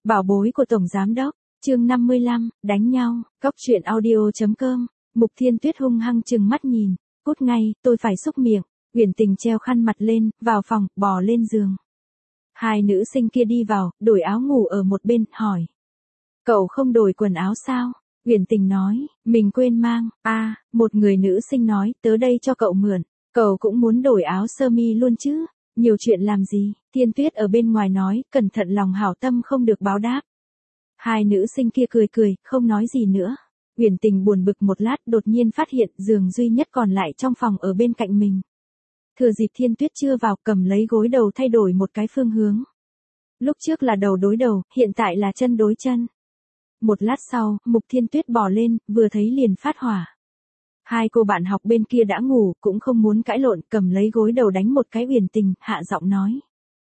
Bảo bối của Tổng Giám Đốc, chương 55, đánh nhau, Cóc truyện audio.com, Mục Thiên Tuyết hung hăng trừng mắt nhìn, cút ngay, tôi phải xúc miệng, Uyển Tình treo khăn mặt lên, vào phòng, bò lên giường. Hai nữ sinh kia đi vào, đổi áo ngủ ở một bên, hỏi. Cậu không đổi quần áo sao? Uyển Tình nói, mình quên mang, một người nữ sinh nói, tớ đây cho cậu mượn, cậu cũng muốn đổi áo sơ mi luôn chứ, nhiều chuyện làm gì, Thiên Tuyết ở bên ngoài nói, cẩn thận lòng hảo tâm không được báo đáp. Hai nữ sinh kia cười cười, không nói gì nữa. Uyển Tình buồn bực một lát đột nhiên phát hiện giường duy nhất còn lại trong phòng ở bên cạnh mình. Thừa dịp Thiên Tuyết chưa vào cầm lấy gối đầu thay đổi một cái phương hướng. Lúc trước là đầu đối đầu, hiện tại là chân đối chân. Một lát sau, Mục Thiên Tuyết bò lên, vừa thấy liền phát hỏa. Hai cô bạn học bên kia đã ngủ, cũng không muốn cãi lộn, cầm lấy gối đầu đánh một cái. Uyển Tình, hạ giọng nói.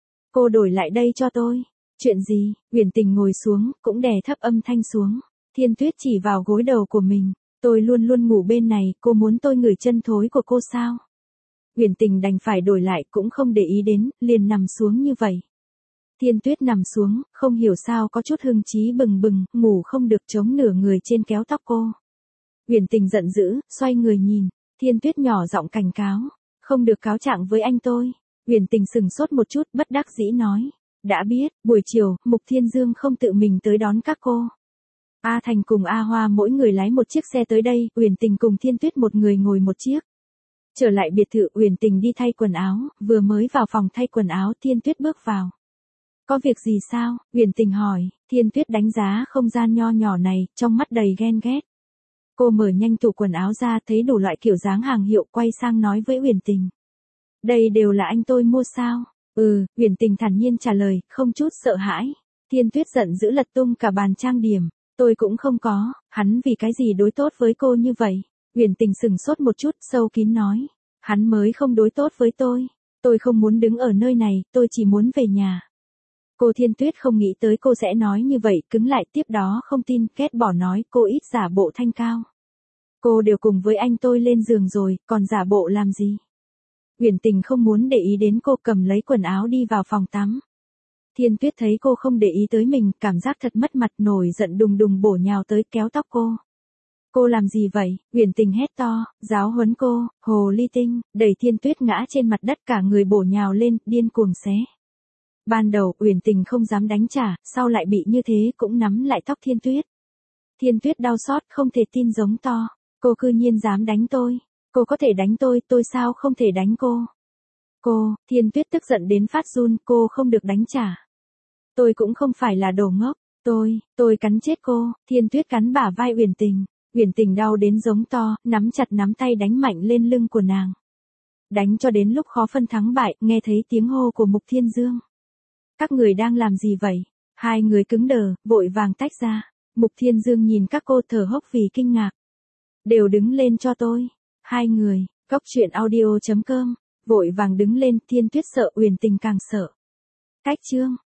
Cô đổi lại đây cho tôi. Chuyện gì? Uyển Tình ngồi xuống, cũng đè thấp âm thanh xuống. Thiên Tuyết chỉ vào gối đầu của mình. Tôi luôn luôn ngủ bên này, cô muốn tôi ngửi chân thối của cô sao? Uyển Tình đành phải đổi lại, cũng không để ý đến, liền nằm xuống như vậy. Thiên Tuyết nằm xuống, không hiểu sao có chút hưng trí bừng bừng, ngủ không được, chống nửa người trên kéo tóc cô. Uyển Tình giận dữ, xoay người nhìn. Thiên Tuyết nhỏ giọng cảnh cáo. Không được cáo trạng với anh tôi. Uyển Tình sừng sốt một chút, bất đắc dĩ nói. Đã biết, buổi chiều, Mục Thiên Dương không tự mình tới đón các cô. A Thành cùng A Hoa mỗi người lái một chiếc xe tới đây, Uyển Tình cùng Thiên Tuyết một người ngồi một chiếc. Trở lại biệt thự, Uyển Tình đi thay quần áo, vừa mới vào phòng thay quần áo, Thiên Tuyết bước vào. Có việc gì sao? Uyển Tình hỏi. Thiên Tuyết đánh giá không gian nho nhỏ này, trong mắt đầy ghen ghét. Cô mở nhanh tủ quần áo ra, thấy đủ loại kiểu dáng hàng hiệu, quay sang nói với Uyển Tình. Đây đều là anh tôi mua sao? Uyển Tình thản nhiên trả lời, không chút sợ hãi. Thiên Tuyết giận dữ lật tung cả bàn trang điểm. Tôi cũng không có, hắn vì cái gì đối tốt với cô như vậy? Uyển Tình sừng sốt một chút, sâu kín nói. Hắn mới không đối tốt với tôi. Tôi không muốn đứng ở nơi này, tôi chỉ muốn về nhà. Cô Thiên Tuyết không nghĩ tới cô sẽ nói như vậy, cứng lại, tiếp đó không tin, ghét bỏ nói, cô ít giả bộ thanh cao. Cô đều cùng với anh tôi lên giường rồi, còn giả bộ làm gì? Uyển Tình không muốn để ý đến cô, cầm lấy quần áo đi vào phòng tắm. Thiên Tuyết thấy cô không để ý tới mình, cảm giác thật mất mặt, nổi giận đùng đùng bổ nhào tới kéo tóc cô. Cô làm gì vậy? Uyển Tình hét to, giáo huấn cô, hồ ly tinh, đẩy Thiên Tuyết ngã trên mặt đất, cả người bổ nhào lên, điên cuồng xé. Ban đầu Uyển Tình không dám đánh trả, sau lại bị như thế cũng nắm lại tóc Thiên Tuyết. Thiên Tuyết đau xót, không thể tin giống to. Cô cư nhiên dám đánh tôi. Cô có thể đánh tôi sao không thể đánh cô? Cô, Thiên Tuyết tức giận đến phát run, cô không được đánh trả. Tôi cũng không phải là đồ ngốc, tôi cắn chết cô. Thiên Tuyết cắn bả vai Uyển Tình. Uyển Tình đau đến giống to, nắm chặt nắm tay đánh mạnh lên lưng của nàng. Đánh cho đến lúc khó phân thắng bại, nghe thấy tiếng hô của Mục Thiên Dương. Các người đang làm gì vậy? Hai người cứng đờ, vội vàng tách ra. Mục Thiên Dương nhìn các cô thở hốc vì kinh ngạc. Đều đứng lên cho tôi. Hai người, Cóc truyện audio.com, vội vàng đứng lên. Thiên Tuyết sợ, Uyển Tình càng sợ. Cách chương.